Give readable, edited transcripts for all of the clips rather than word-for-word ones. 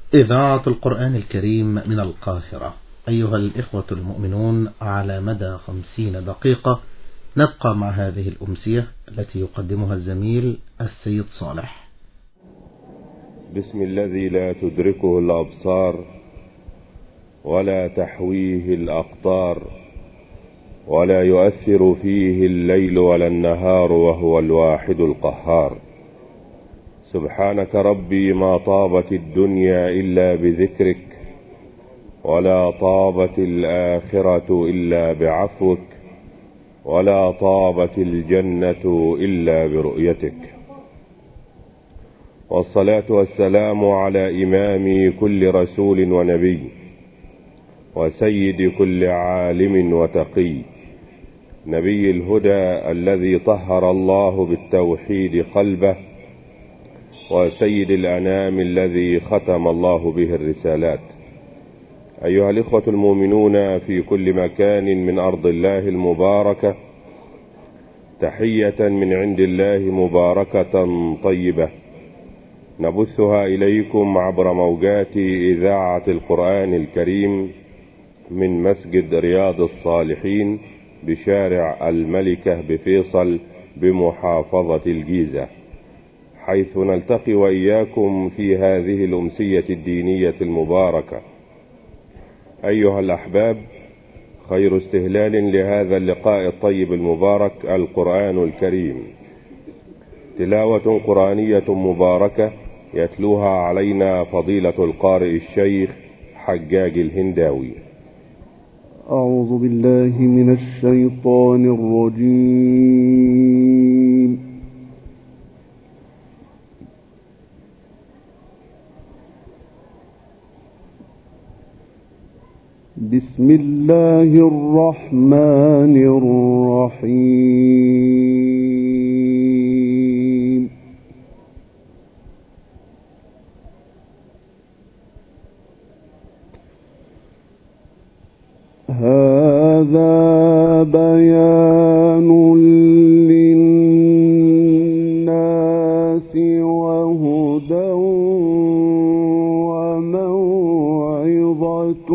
إذاعة القرآن الكريم من القاهرة. أيها الإخوة المؤمنون، على مدى 50 دقيقة نبقى مع هذه الأمسية التي يقدمها الزميل السيد صالح. بسم الذي لا تدركه الأبصار ولا تحويه الأقطار ولا يؤثر فيه الليل ولا النهار وهو الواحد القهار. سبحانك ربي ما طابت الدنيا إلا بذكرك ولا طابت الآخرة إلا بعفوك ولا طابت الجنة إلا برؤيتك. والصلاة والسلام على إمام كل رسول ونبي وسيد كل عالم وتقي، نبي الهدى الذي طهر الله بالتوحيد قلبه، وسيد الأنام الذي ختم الله به الرسالات. أيها الإخوة المؤمنون في كل مكان من أرض الله المباركة، تحية من عند الله مباركة طيبة نبثها إليكم عبر موجات إذاعة القرآن الكريم من مسجد رياض الصالحين بشارع الملكة بفيصل بمحافظة الجيزة، حيث نلتقي وإياكم في هذه الأمسية الدينية المباركة. أيها الأحباب، خير استهلال لهذا اللقاء الطيب المبارك القرآن الكريم، تلاوة قرآنية مباركة يتلوها علينا فضيلة القارئ الشيخ حجاج الهنداوي. أعوذ بالله من الشيطان الرجيم. بسم الله الرحمن الرحيم. هذا بيان للناس وهدى وموعظة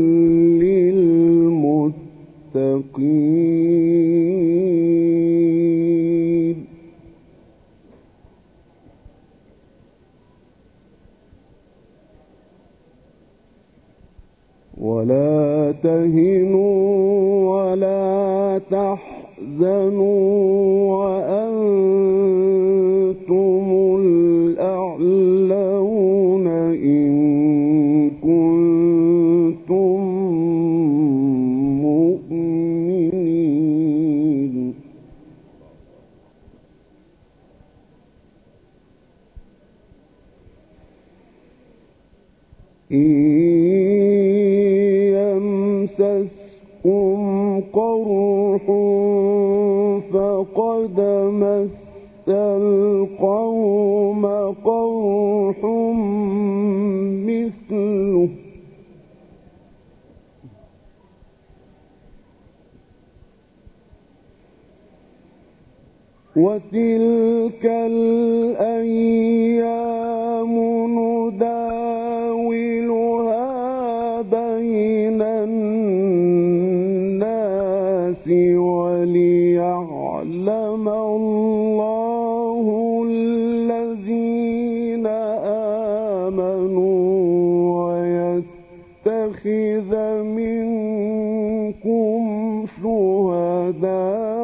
للمتقين. ولا تهنوا ولا تحزنوا وأنتم الأعلون إن كنتم مؤمنين. يمسسكم قرح فقد مس القوم قرح مثله وتلك الأيام نداولها بين الناس وليعلم الله الذين آمنوا ويتخذ منكم شهداء.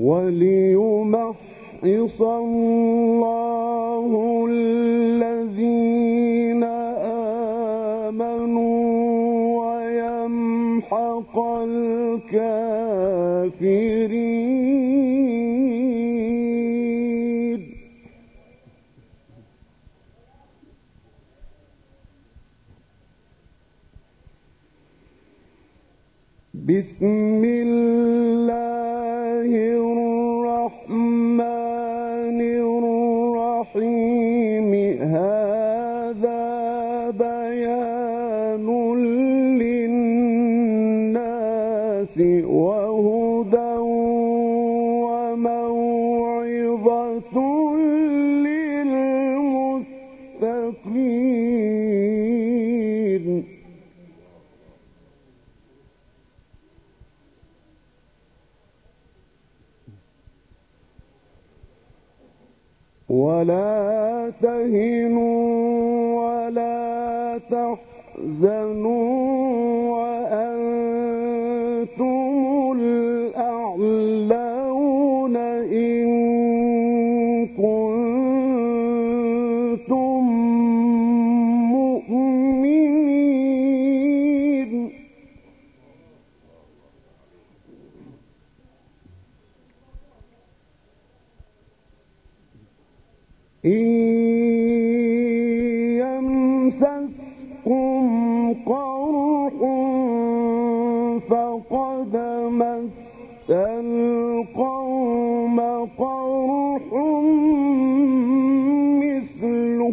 وليمحص الله الذين آمنوا ويمحق الكافرين. بسم الله الرحمن الرحيم. هذا بيان للناس وهدى وموعظة للمتقين. ولا تهنوا ولا تحزنوا وأنتم الأعلون إن كنتم مؤمنين. إن يمسسكم قرح فقد مس القوم قرح مثله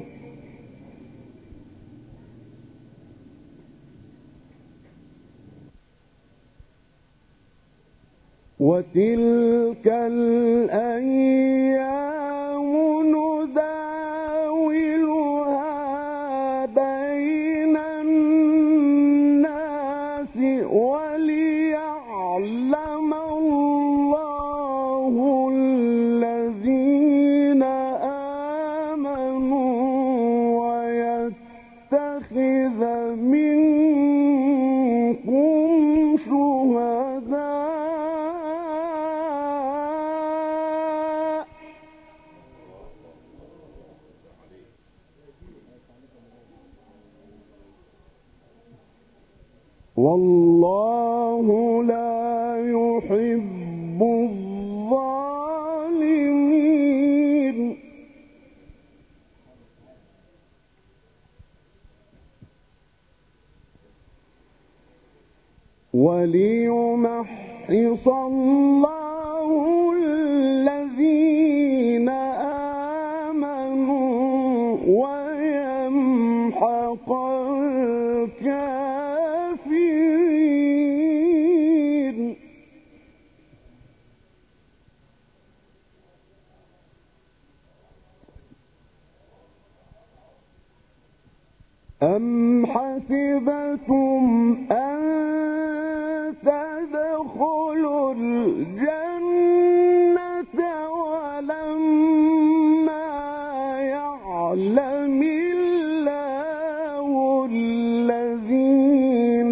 وتلك الأيام نداولها بين الناس وليعلم الله الذين آمنوا ويتخذ منكم شهداء. والله لا يحب الظالمين. وليمحص الله الذين آمنوا ويمحق الكافرين. أم حسبتم أن تدخلوا الجنة ولما يعلم الله الذين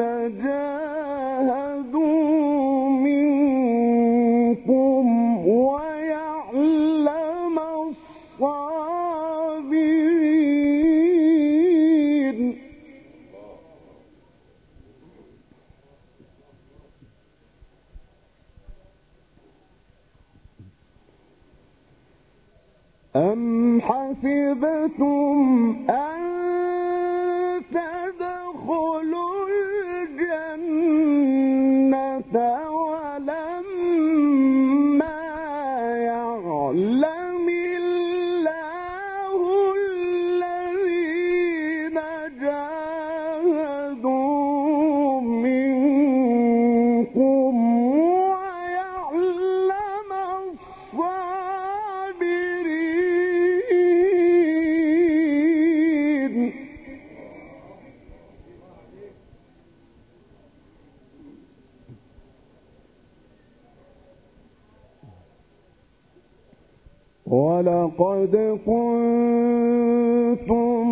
جاهدوا منكم ويعلم الصابرين. أم حسبتم أن تدخلوا الجنة ولما يعلم الله الذين جاهدوا منكم ويعلم الصابرين. ولقد كنتم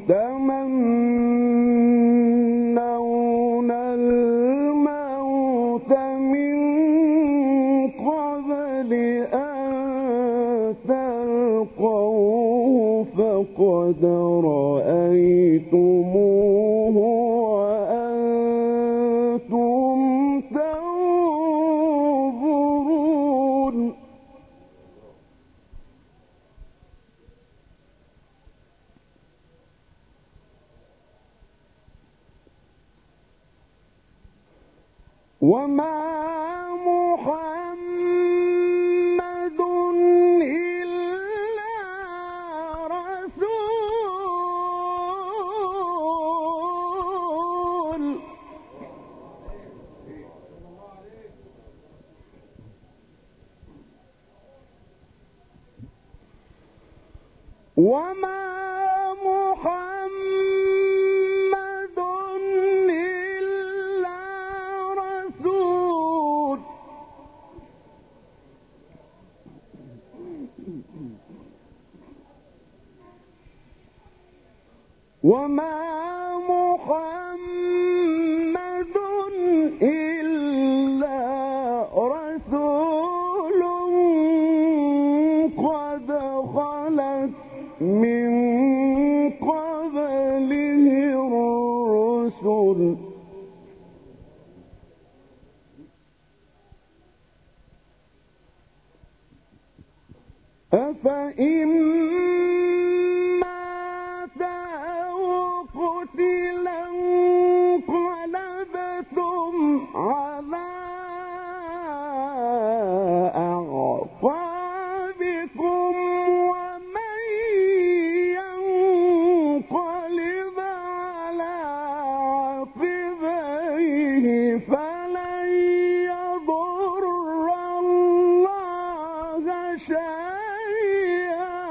تمنون الموت من قبل فاقتلتموه وأنتم تنظرون وما محمد إلا رسول وما محمد إلا رسول وما محمد إلا رسول قد خلت من قبله الرسل أفإن مات أو قتل انقلبتم على أعقابكم ومن ينقلب على عقبيه فلن يضر الله شيئا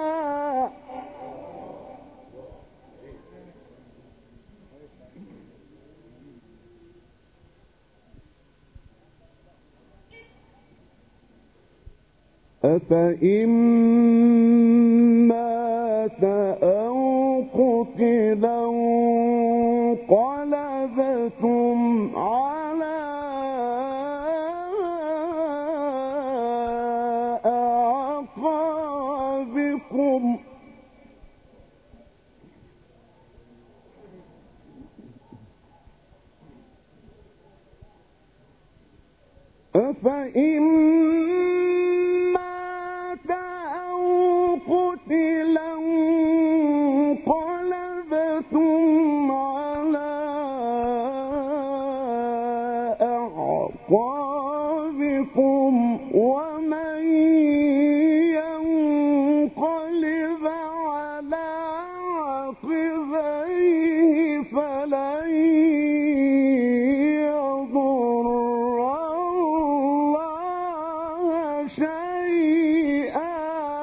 أفإن مات أو قتل انقلبتم على أعقابكم أفإن مات أو قتل انقلبتم على أعقابكم ومن ينقلب على عقبيه فلن يضر الله شيئا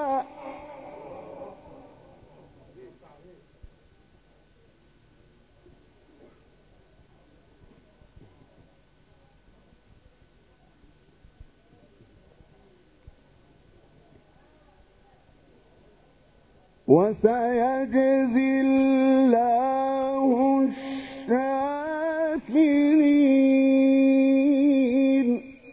وسيجزي الله الشاكرين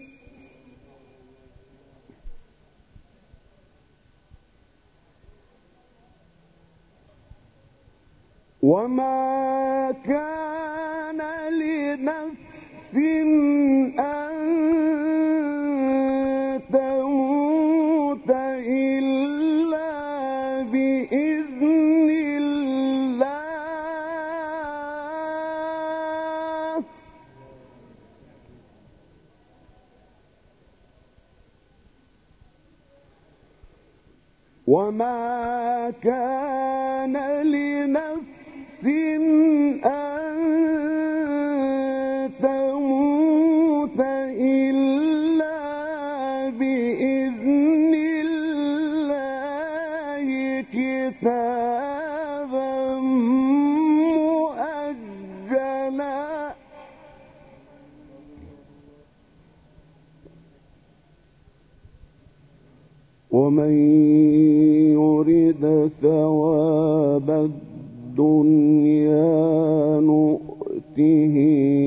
وما كان لنفس أن تموت إلا بإذن الله وما كان لنفس أن تموت إلا بإذن الله كتابا مؤجلا ومن يرد ثواب الدنيا نؤته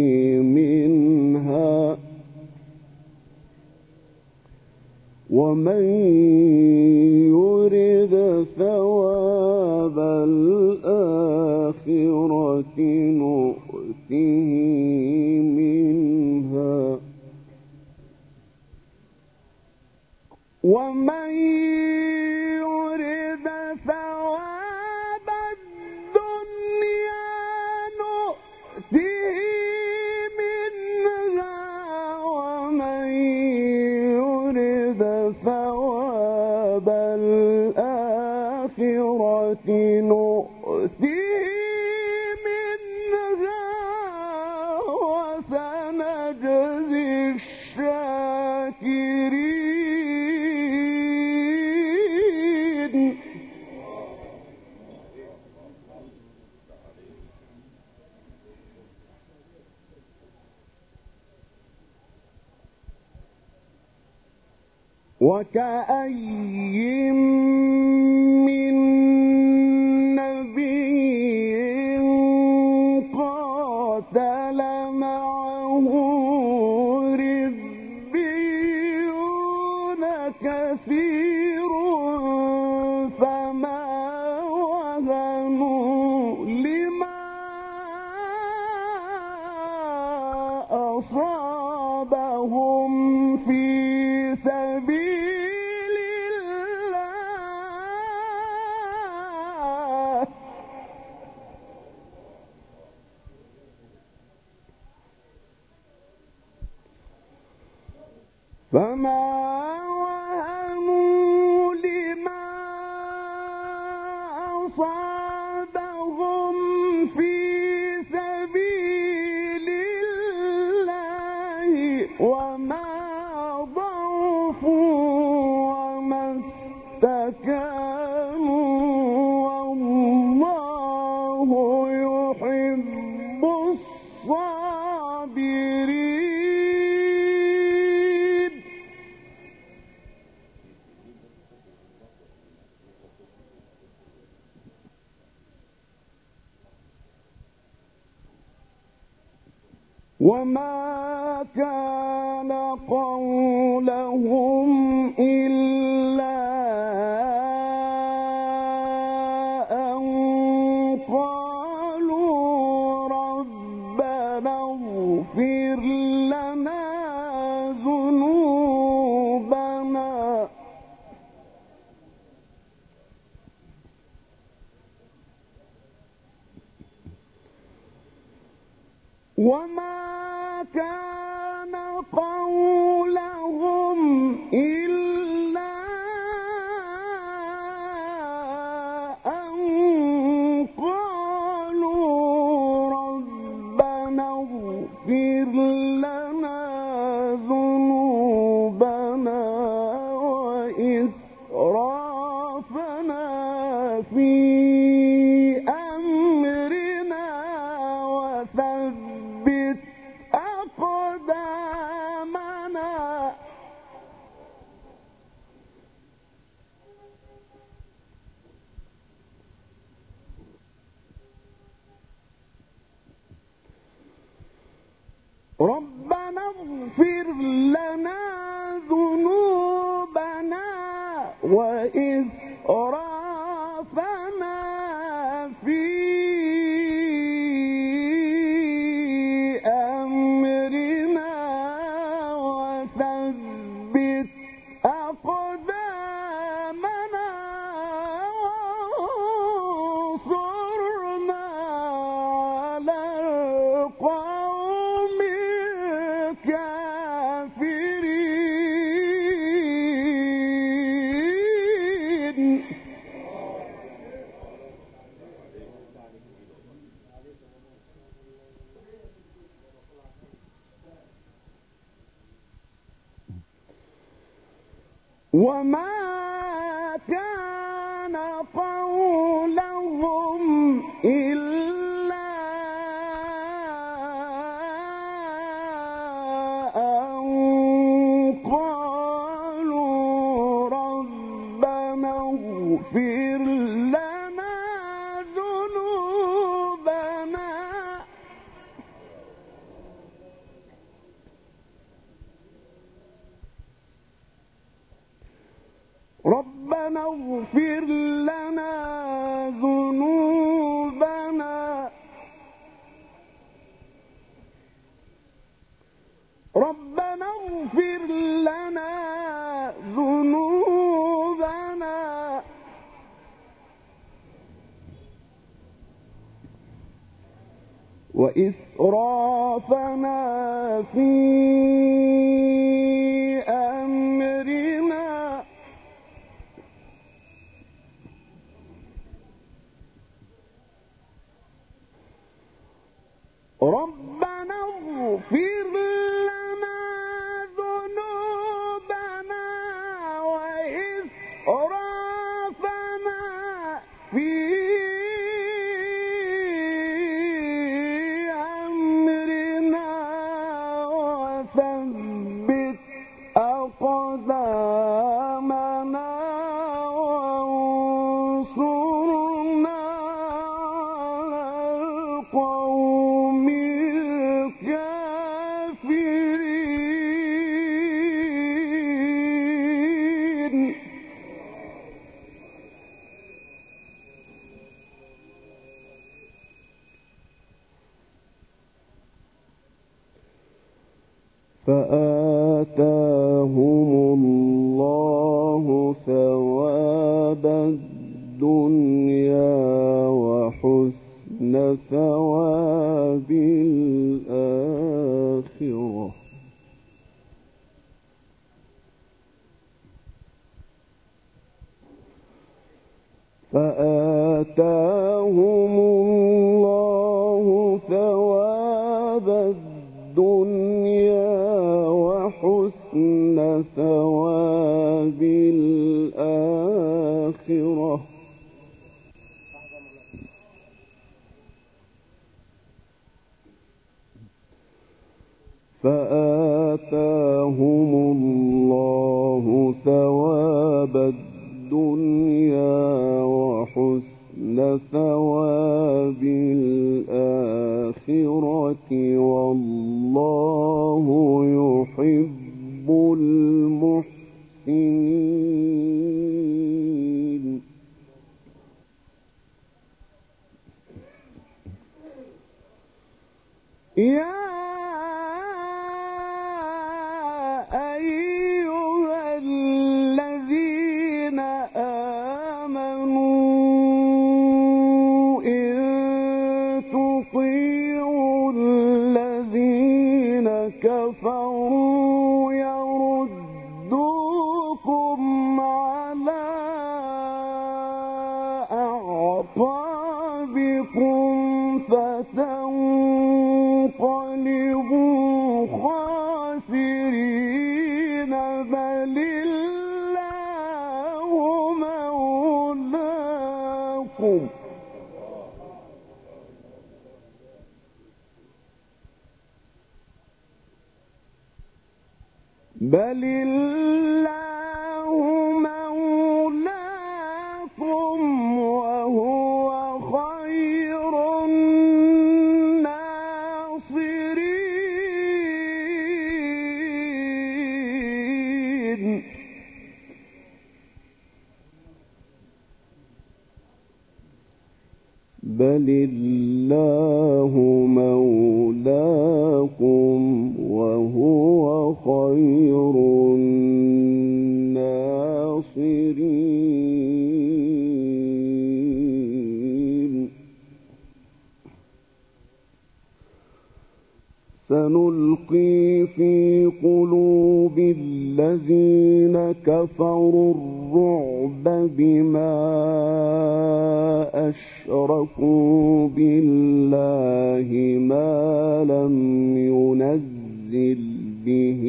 منها ومن يرد ثواب الآخرة نؤته منها ومن يرد ثواب الدنيا نؤته منها ومن يرد ثواب الآخرة نؤته منها وسنجزي الشاكرين. وكأي من نبي قاتل معه ربيون كثير فما وهنوا لما أصابهم في سبيل الله فما وهنوا لما أصابهم في سبيل الله وما ضعفوا وما استكانوا والله يحب الصابرين. وما كان قولهم إلا أن قالوا ربنا اغفر لنا ذنوبنا وما كان قولهم إلا أن قالوا ربنا اغفر لنا ذنوبنا وإسرافنا في أمرنا وثبت أقدامنا ربنا اغفر لنا ذنوبنا وإسرافنا في أمرنا وثبت أقدامنا وانصرنا على القوم الكافرين. وما كان قولهم إلا أن قالوا ربنا اغفر لنا ذنوبنا ربنا اغفر لنا ذنوبنا وإسرافنا في أمرنا ربنا اغفر لنا ذنوبنا وإسرافنا في أمرنا وثبت أقدامنا وانصرنا على القوم الكافرين فآتاهم الله ثواب الدنيا وحسن ثواب الآخرة فآتاهم الله ثواب الدنيا وحسن ثواب الآخرة فآتاهم الله ثواب الدنيا وحسن ثواب الآخرة والله يحب المحسنين يا أيها الذين آمنوا إن تطيعوا الذين كفروا يردوكم على أعقابكم فتنقلبوا خاسرين بل الله مولاكم بل الله مولاكم وهو خير الناصرين بل الله مولاكم وهو خير الناصرين سنلقي في قلوب الذين كفروا الرعب بما أشركوا بالله ما لم ينزل به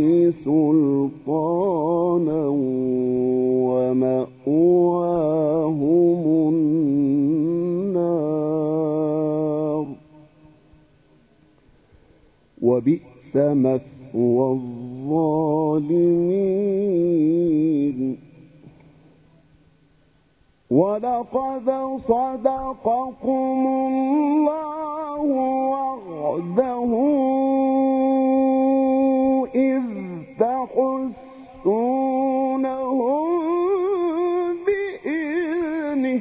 سلطانا ومأواهم النار وبئس مثوى الظالمين ولقد صدقكم الله وعده إذ تحسونهم بإذنه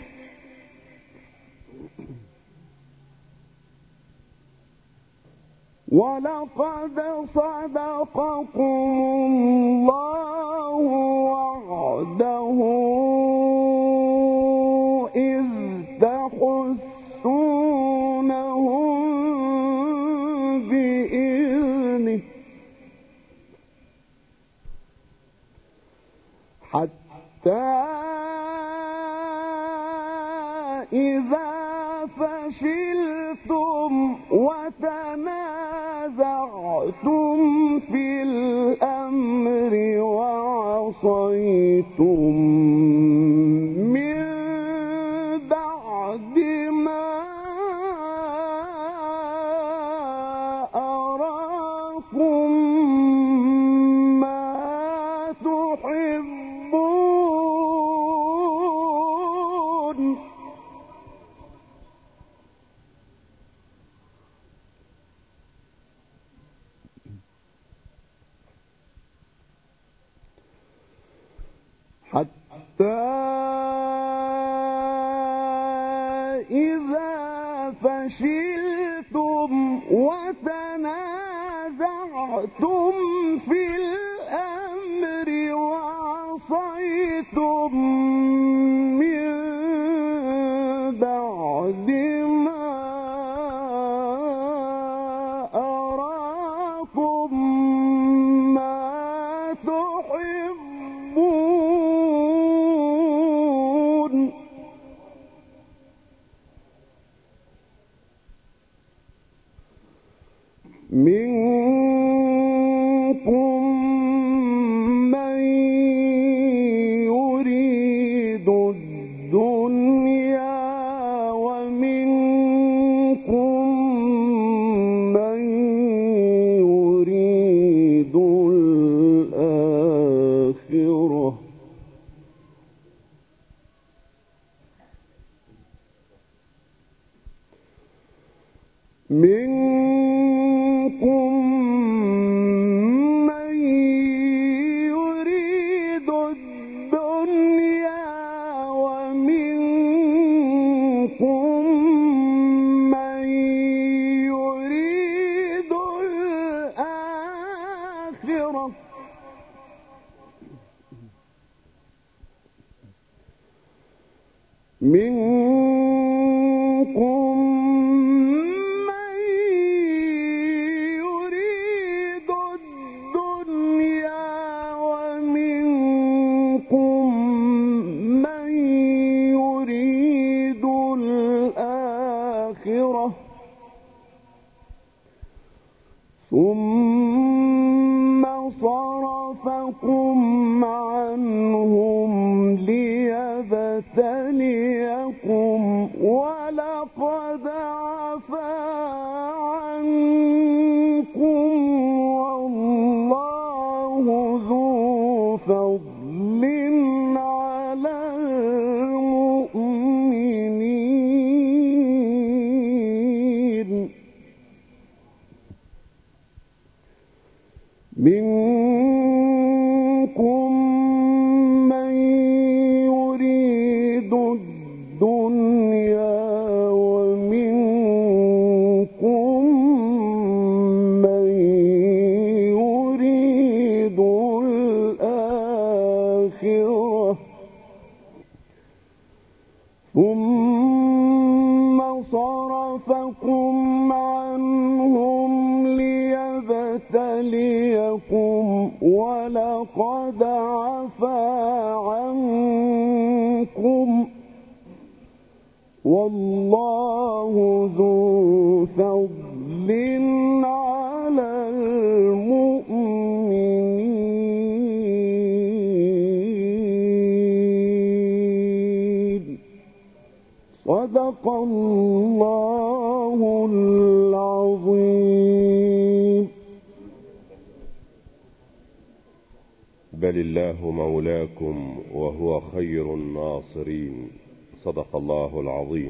ولقد صدقكم الله وعده إذ تحسونهم إذا فشلتم وتنازعتم في الأمر وعصيتم من بعد ما أراكم ما تحبون حتى إذا فشلتم وتنازعتم في الأمر وعصيتم من بعد ما أراكم ما تحبون منكم من يريد الدنيا ومنكم من يريد الآخرة منكم من يريد الدنيا ومنكم من يريد الآخرة منكم من يريد الدنيا ومنكم من يريد الآخرة ثم صرفكم عنهم ليبتليكم ولقد عفا عنكم والله ذو فضل على المؤمنين منكم من يريد الدنيا ومنكم من يريد الآخرة ثم صرفكم عنهم ليبتليكم ولقد عفا عنكم والله ذو فضل على المؤمنين صدق الله العظيم. بل الله مولاكم وهو خير الناصرين. صدق الله العظيم.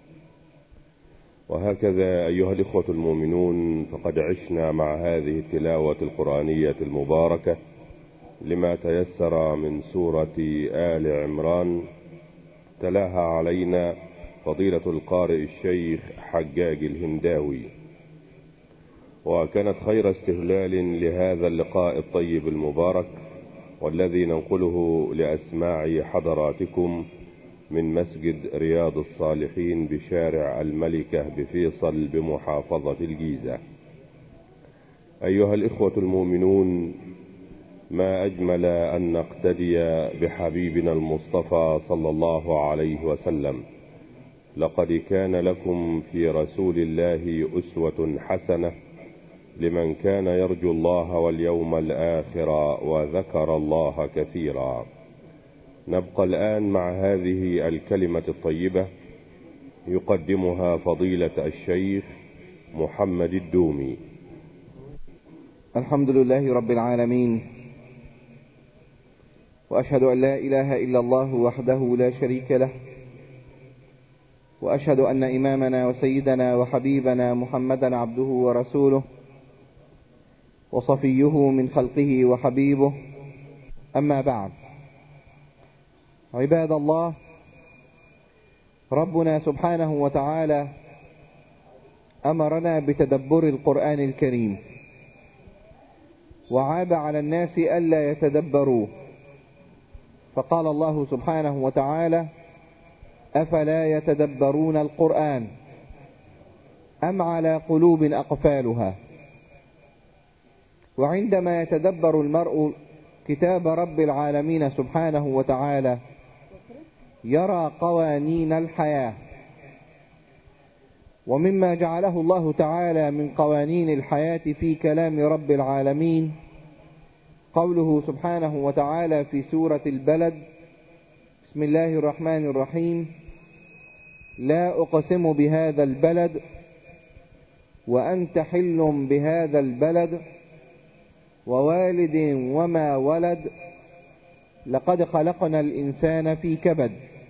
وهكذا أيها الإخوة المؤمنون فقد عشنا مع هذه التلاوة القرآنية المباركة لما تيسر من سورة آل عمران، تلاها علينا فضيلة القارئ الشيخ حجاج الهنداوي، وكانت خير استهلال لهذا اللقاء الطيب المبارك والذي ننقله لأسماع حضراتكم من مسجد رياض الصالحين بشارع الملكة بفيصل بمحافظة الجيزة. أيها الإخوة المؤمنون، ما أجمل أن نقتدي بحبيبنا المصطفى صلى الله عليه وسلم. لقد كان لكم في رسول الله أسوة حسنة لمن كان يرجو الله واليوم الآخر وذكر الله كثيرا. نبقى الآن مع هذه الكلمة الطيبة يقدمها فضيلة الشيخ محمد الدومي. الحمد لله رب العالمين، وأشهد أن لا إله إلا الله وحده لا شريك له، وأشهد أن إمامنا وسيدنا وحبيبنا محمدا عبده ورسوله وصفيه من خلقه وحبيبه. أما بعد، عباد الله، ربنا سبحانه وتعالى أمرنا بتدبر القرآن الكريم، وعاب على الناس ألا يتدبروه، فقال الله سبحانه وتعالى: أفلا يتدبرون القرآن أم على قلوب أقفالها. وعندما يتدبر المرء كتاب رب العالمين سبحانه وتعالى يرى قوانين الحياة. ومما جعله الله تعالى من قوانين الحياة في كلام رب العالمين قوله سبحانه وتعالى في سورة البلد: بسم الله الرحمن الرحيم: لا أقسم بهذا البلد وأنت حل بهذا البلد ووالد وما ولد لقد خلقنا الإنسان في كبد.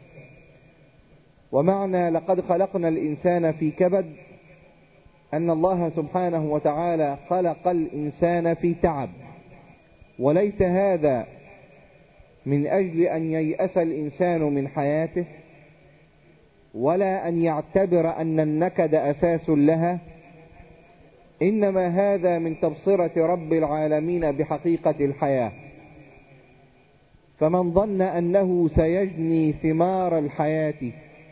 ومعنى لقد خلقنا الإنسان في كبد أن الله سبحانه وتعالى خلق الإنسان في تعب، وليس هذا من أجل أن ييأس الإنسان من حياته، ولا أن يعتبر أن النكد أساس لها، إنما هذا من تبصرة رب العالمين بحقيقة الحياة. فمن ظن أنه سيجني ثمار الحياة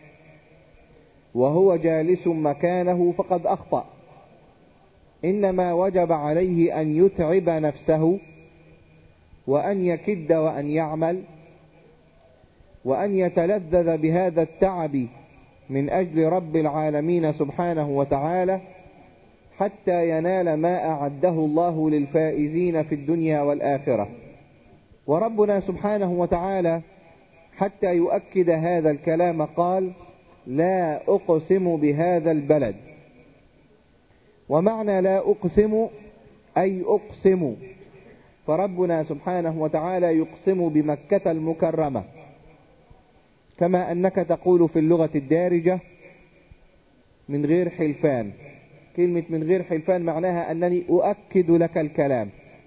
وهو جالس مكانه فقد أخطأ. إنما وجب عليه أن يتعب نفسه، وأن يكد وأن يعمل، وأن يتلذذ بهذا التعب من أجل رب العالمين سبحانه وتعالى، حتى ينال ما أعده الله للفائزين في الدنيا والآخرة. وربنا سبحانه وتعالى حتى يؤكد هذا الكلام قال: لا أقسم بهذا البلد. ومعنى لا أقسم أي أقسم، فربنا سبحانه وتعالى يقسم بمكة المكرمة، كما أنك تقول في اللغة الدارجة من غير حلفان. كلمة من غير حلفان معناها أنني أؤكد لك الكلام.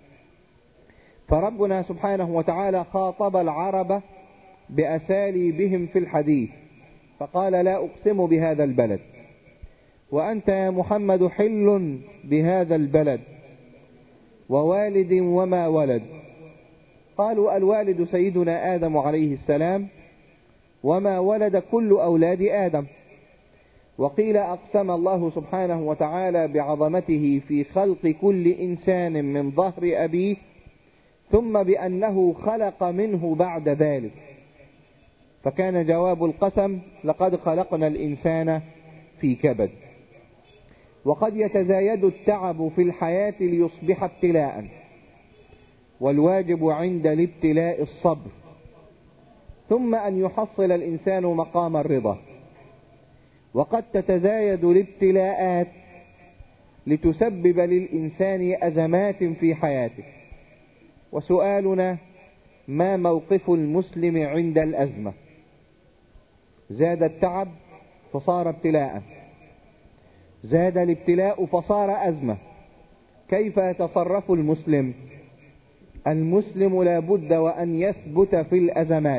فربنا سبحانه وتعالى خاطب العرب بأساليبهم في الحديث، فقال: لا أقسم بهذا البلد، وأنت يا محمد حل بهذا البلد، ووالد وما ولد. قالوا: الوالد سيدنا آدم عليه السلام، وما ولد كل أولاد آدم. وقيل أقسم الله سبحانه وتعالى بعظمته في خلق كل إنسان من ظهر أبيه، ثم بأنه خلق منه بعد ذلك، فكان جواب القسم: لقد خلقنا الإنسان في كبد. وقد يتزايد التعب في الحياة ليصبح ابتلاء، والواجب عند الابتلاء الصبر، ثم أن يحصل الإنسان مقام الرضا. وقد تتزايد الابتلاءات لتسبب للإنسان أزمات في حياته. وسؤالنا: ما موقف المسلم عند الأزمة؟ زاد التعب فصار ابتلاء، زاد الابتلاء فصار أزمة. كيف يتصرف المسلم؟ المسلم لا بد وأن يثبت في الأزمات،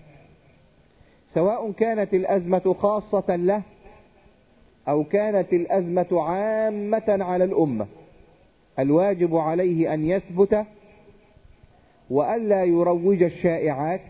سواء كانت الأزمة خاصة له أو كانت الأزمة عامة على الأمة. الواجب عليه أن يثبت، وألا يروج الشائعات،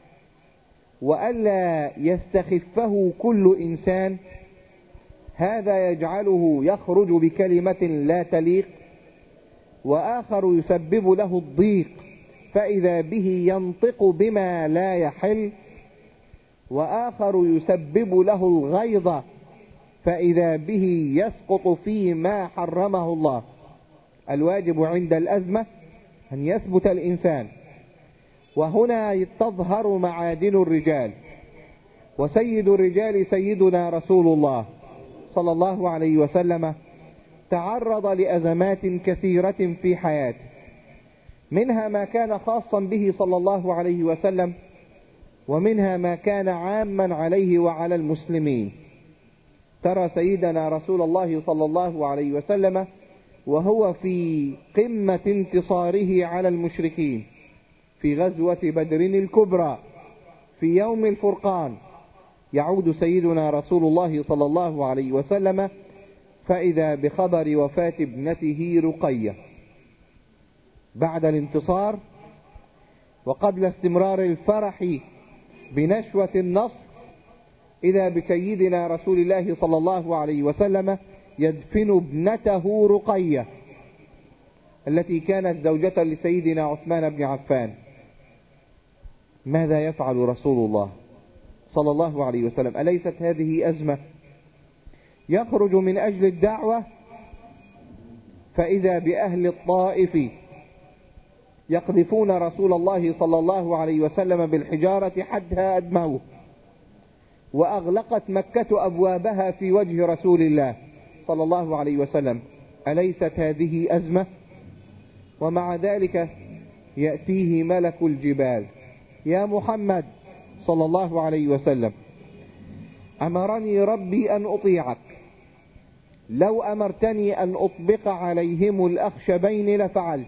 وألا يستخفه كل إنسان. هذا يجعله يخرج بكلمة لا تليق، وآخر يسبب له الضيق فإذا به ينطق بما لا يحل، وآخر يسبب له الغيظ فإذا به يسقط فيما حرمه الله. الواجب عند الأزمة أن يثبت الإنسان، وهنا تظهر معادن الرجال، وسيد الرجال سيدنا رسول الله صلى الله عليه وسلم تعرض لأزمات كثيرة في حياته، منها ما كان خاصا به صلى الله عليه وسلم، ومنها ما كان عاما عليه وعلى المسلمين. ترى سيدنا رسول الله صلى الله عليه وسلم وهو في قمة انتصاره على المشركين في غزوة بدر الكبرى في يوم الفرقان، يعود سيدنا رسول الله صلى الله عليه وسلم فإذا بخبر وفاة ابنته رقية بعد الانتصار، وقبل استمرار الفرح بنشوة النصر، إذا بسيدنا رسول الله صلى الله عليه وسلم يدفن ابنته رقية التي كانت زوجة لسيدنا عثمان بن عفان. ماذا يفعل رسول الله صلى الله عليه وسلم؟ أليست هذه أزمة؟ يخرج من أجل الدعوة فإذا بأهل الطائف يقذفون رسول الله صلى الله عليه وسلم بالحجارة حتى أدموه، وأغلقت مكة أبوابها في وجه رسول الله صلى الله عليه وسلم. أليست هذه أزمة؟ ومع ذلك يأتيه ملك الجبال: يا محمد صلى الله عليه وسلم، أمرني ربي أن أطيعك، لو أمرتني أن أطبق عليهم الأخشبين لفعلت.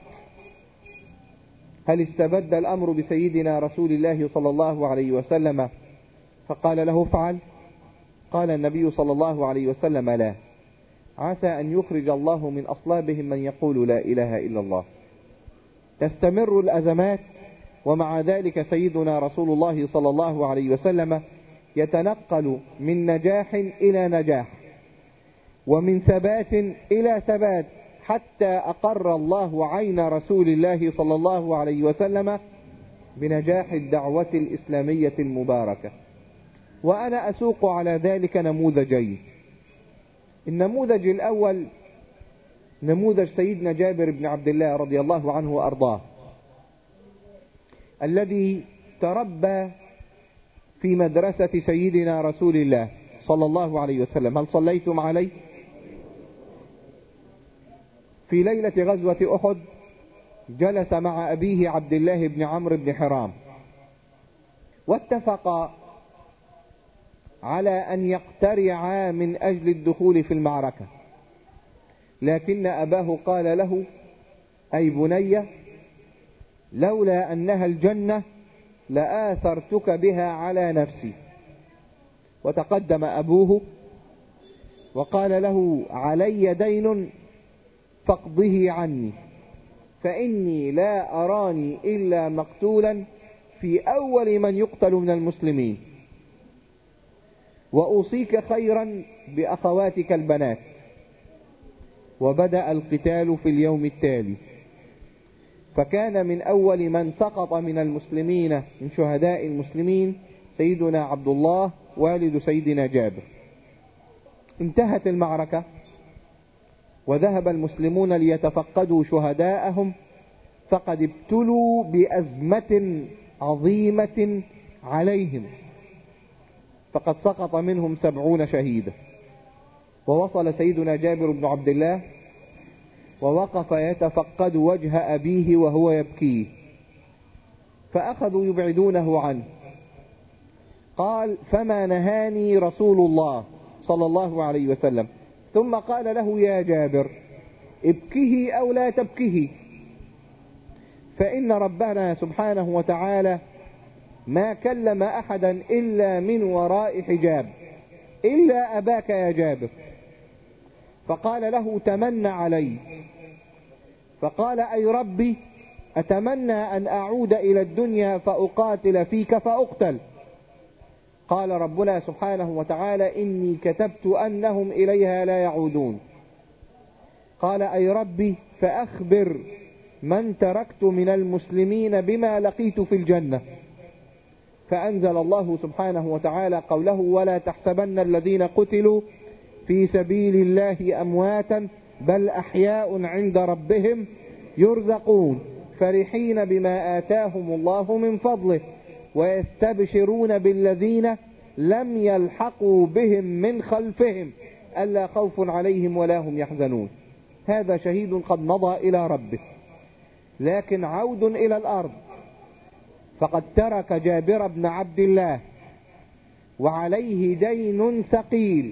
هل استبد الأمر بسيدنا رسول الله صلى الله عليه وسلم فقال له افعل؟ قال النبي صلى الله عليه وسلم: لا، عسى أن يخرج الله من أصلابهم من يقول لا إله إلا الله. تستمر الأزمات، ومع ذلك سيدنا رسول الله صلى الله عليه وسلم يتنقل من نجاح إلى نجاح، ومن ثبات إلى ثبات، حتى أقر الله عين رسول الله صلى الله عليه وسلم بنجاح الدعوة الإسلامية المباركة. وأنا أسوق على ذلك نموذجين. النموذج الأول نموذج سيدنا جابر بن عبد الله رضي الله عنه وأرضاه، الذي تربى في مدرسة سيدنا رسول الله صلى الله عليه وسلم. هل صليتم عليه؟ في ليلة غزوة أحد جلس مع أبيه عبد الله بن عمرو بن حرام، واتفقا على أن يقترعا من أجل الدخول في المعركة، لكن أباه قال له: أي بني، لولا أنها الجنة لآثرتك بها على نفسي. وتقدم أبوه وقال له: علي دين فاقضه عني، فإني لا أراني إلا مقتولا في أول من يقتل من المسلمين، وأوصيك خيرا بأخواتك البنات. وبدأ القتال في اليوم التالي، فكان من أول من سقط من المسلمين من شهداء المسلمين سيدنا عبد الله والد سيدنا جابر. انتهت المعركة وذهب المسلمون ليتفقدوا شهداءهم، فقد ابتلوا بأزمة عظيمة عليهم، فقد سقط منهم 70 شهيدا. ووصل سيدنا جابر بن عبد الله ووقف يتفقد وجه أبيه وهو يبكيه، فأخذوا يبعدونه عنه. قال: فما نهاني رسول الله صلى الله عليه وسلم. ثم قال له: يا جابر، ابكه أو لا تبكه، فإن ربنا سبحانه وتعالى ما كلم أحدا إلا من وراء حجاب إلا أباك يا جابر. فقال له: تمنى علي. فقال: أي ربي، أتمنى أن أعود إلى الدنيا فأقاتل فيك فأقتل. قال ربنا سبحانه وتعالى: إني كتبت أنهم إليها لا يعودون. قال: أي ربي، فأخبر من تركت من المسلمين بما لقيت في الجنة. فأنزل الله سبحانه وتعالى قوله: ولا تحسبن الذين قتلوا في سبيل الله أمواتا بل أحياء عند ربهم يرزقون فرحين بما آتاهم الله من فضله ويستبشرون بالذين لم يلحقوا بهم من خلفهم ألا خوف عليهم ولا هم يحزنون. هذا شهيد قد مضى إلى ربه، لكن عود إلى الأرض، فقد ترك جابر بن عبد الله وعليه دين ثقيل،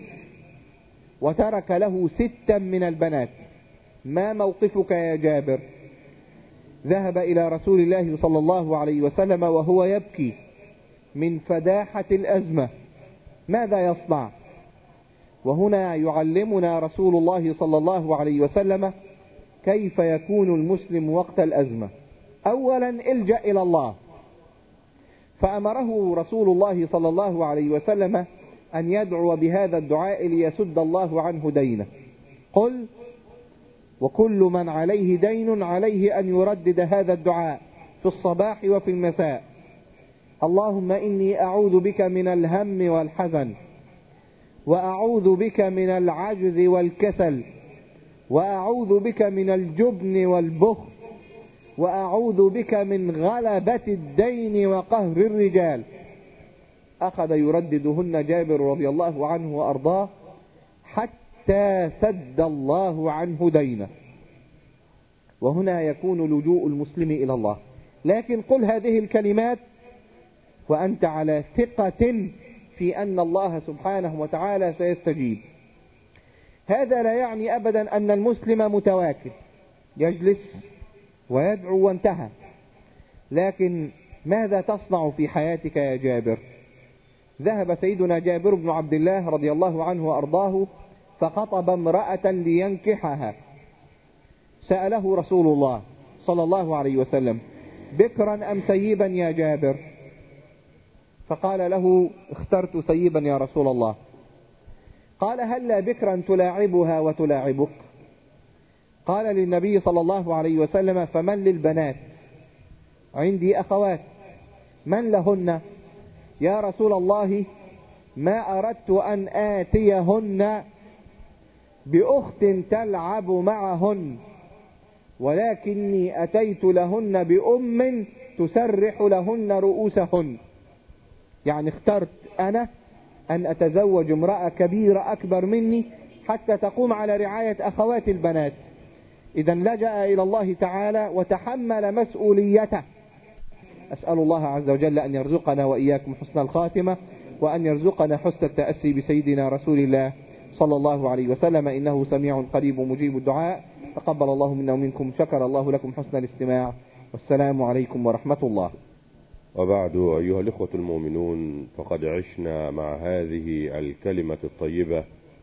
وترك له 6 من البنات. ما موقفك يا جابر؟ ذهب إلى رسول الله صلى الله عليه وسلم وهو يبكي من فداحة الأزمة، ماذا يصنع؟ وهنا يعلمنا رسول الله صلى الله عليه وسلم كيف يكون المسلم وقت الأزمة. أولا الجأ إلى الله، فأمره رسول الله صلى الله عليه وسلم أن يدعو بهذا الدعاء ليسد الله عنه دينه. قل: وكل من عليه دين عليه أن يردد هذا الدعاء في الصباح وفي المساء: اللهم إني أعوذ بك من الهم والحزن، وأعوذ بك من العجز والكسل، وأعوذ بك من الجبن والبخل، وأعوذ بك من غلبة الدين وقهر الرجال. أخذ يرددهن جابر رضي الله عنه وأرضاه حتى سد الله عنه دينه. وهنا يكون لجوء المسلم إلى الله. لكن قل هذه الكلمات وأنت على ثقة في أن الله سبحانه وتعالى سيستجيب. هذا لا يعني أبدا أن المسلم متواكل يجلس ويدعو وانتهى، لكن ماذا تصنع في حياتك يا جابر؟ ذهب سيدنا جابر بن عبد الله رضي الله عنه وأرضاه فخطب امرأة لينكحها. سأله رسول الله صلى الله عليه وسلم: بكرا أم سيبا يا جابر؟ فقال له: اخترت سيبا يا رسول الله. قال: هلا بكرا تلاعبها وتلاعبك؟ قال للنبي صلى الله عليه وسلم: فمن للبنات؟ عندي أخوات، من لهن؟ يا رسول الله ما أردت أن آتيهن بأخت تلعب معهن، ولكني أتيت لهن بأم تسرح لهن رؤوسهن. يعني اخترت أنا أن أتزوج امرأة كبيرة أكبر مني حتى تقوم على رعاية أخوات البنات. إذا لجأ إلى الله تعالى وتحمل مسؤوليته. أسأل الله عز وجل أن يرزقنا وإياكم حسن الخاتمة، وأن يرزقنا حسن التأسي بسيدنا رسول الله صلى الله عليه وسلم، إنه سميع قريب مجيب الدعاء. تقبل الله منا ومنكم، شكر الله لكم حسن الاستماع، والسلام عليكم ورحمة الله. وبعد، أيها الإخوة المؤمنون، فقد عشنا مع هذه الكلمة الطيبة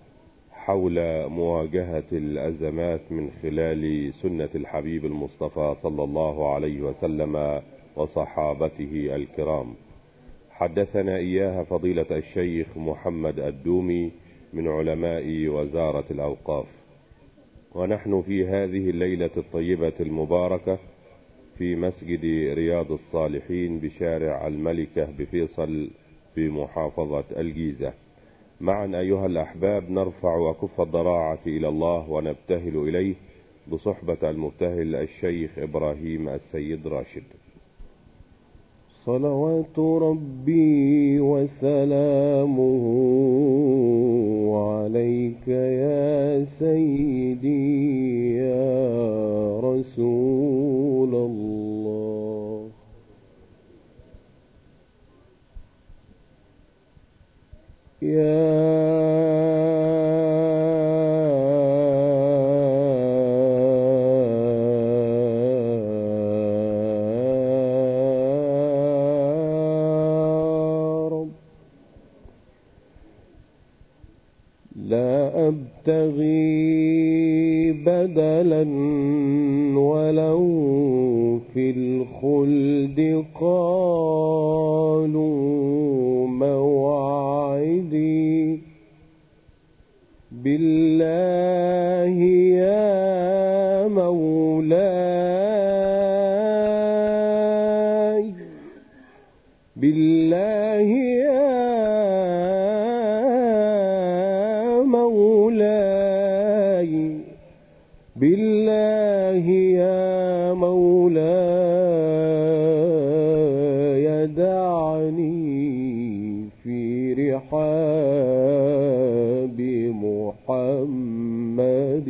حول مواجهة الأزمات من خلال سنة الحبيب المصطفى صلى الله عليه وسلم وصحابته الكرام. حدثنا إياها فضيلة الشيخ محمد الدومي من علماء وزارة الأوقاف. ونحن في هذه الليلة الطيبة المباركة في مسجد رياض الصالحين بشارع الملكة بفيصل بمحافظة الجيزة. معا أيها الأحباب نرفع أكف الضراعة إلى الله ونبتهل إليه بصحبة المبتهل الشيخ إبراهيم السيد راشد. صلوات ربي وسلامه عليك يا سيدي يا رسول الله. يا لا أبتغي بدلا ولو في الخلد قالوا موعدي بالله يا مولاي الله يا مولاي دعني في رحاب محمد.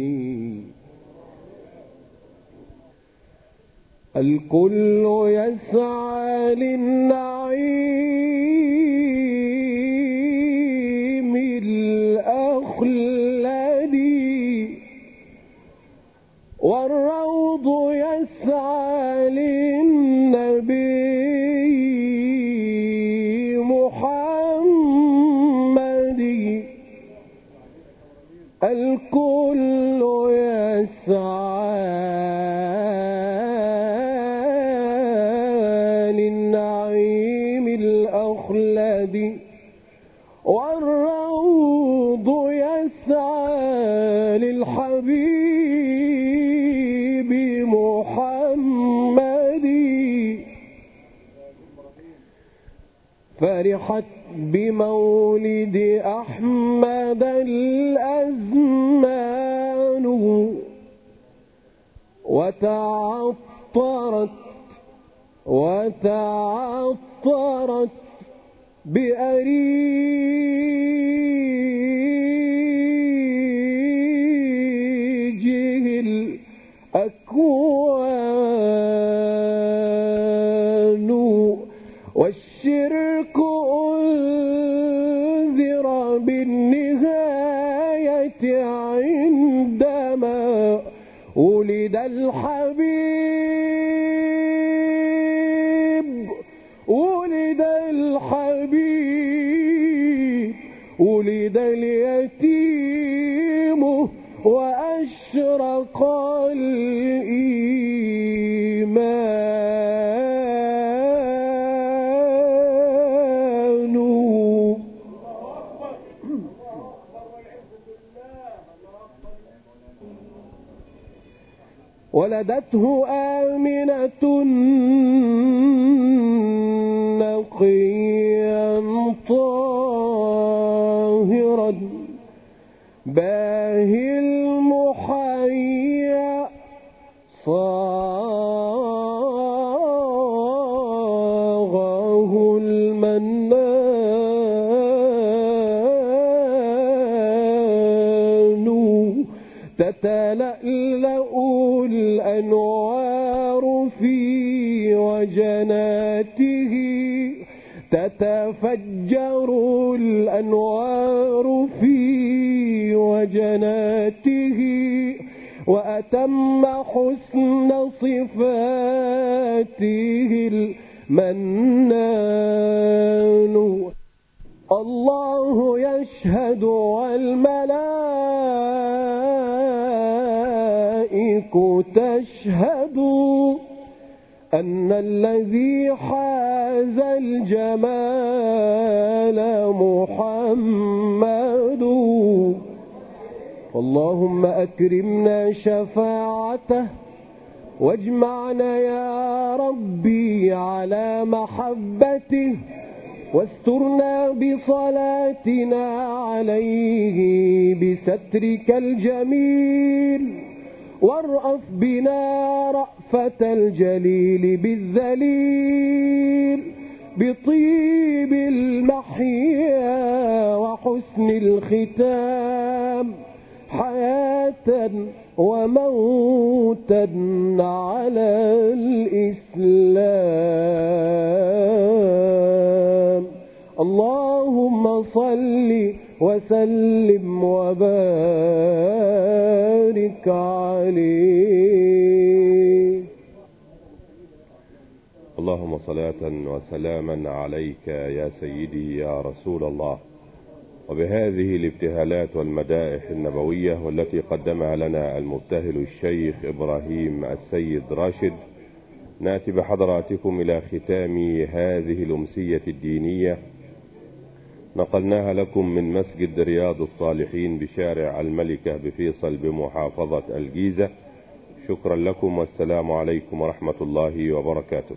الكل يسعى للنعيم الأخلد والروض يسعى للنبي محمد. الكل يسعى للنعيم الأخلد والروض يسعى للحبيب محمد. فرحت بمولد أحمد الأزمان وتعطرت بأريجه الأكوان. والشرك أنذر بالنهاية عندما ولد الحبيب ولد اليتيم وأشرق الإيمان. ولدته آمنة نقيا طاهرا باهي المحيا صاغه المنان. تتلألأ الأنوار في وجناته تتفجر الأنوار في وجناته وأتم حسن صفاته المنان. الله يشهد والملائكة تشهد أن الذي حاز الجمال محمد. اللهم أكرمنا شفاعته واجمعنا يا ربي على محبته واسترنا بصلاتنا عليه بسترك الجميل وارأف بنا رأفة الجليل بالذليل بطيب المحيا وحسن الختام حياة وموتا على الإسلام. اللهم صل وسلم وبارك عليه. اللهم صلاة وسلاما عليك يا سيدي يا رسول الله. وبهذه الابتهالات والمدائح النبوية والتي قدمها لنا المبتهل الشيخ إبراهيم السيد راشد، نأتي بحضراتكم إلى ختام هذه الأمسية الدينية نقلناها لكم من مسجد رياض الصالحين بشارع الملكة بفيصل بمحافظة الجيزة. شكرا لكم والسلام عليكم ورحمة الله وبركاته.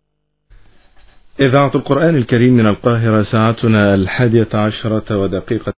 إذاعة القرآن الكريم من القاهرة، ساعتنا 11:01.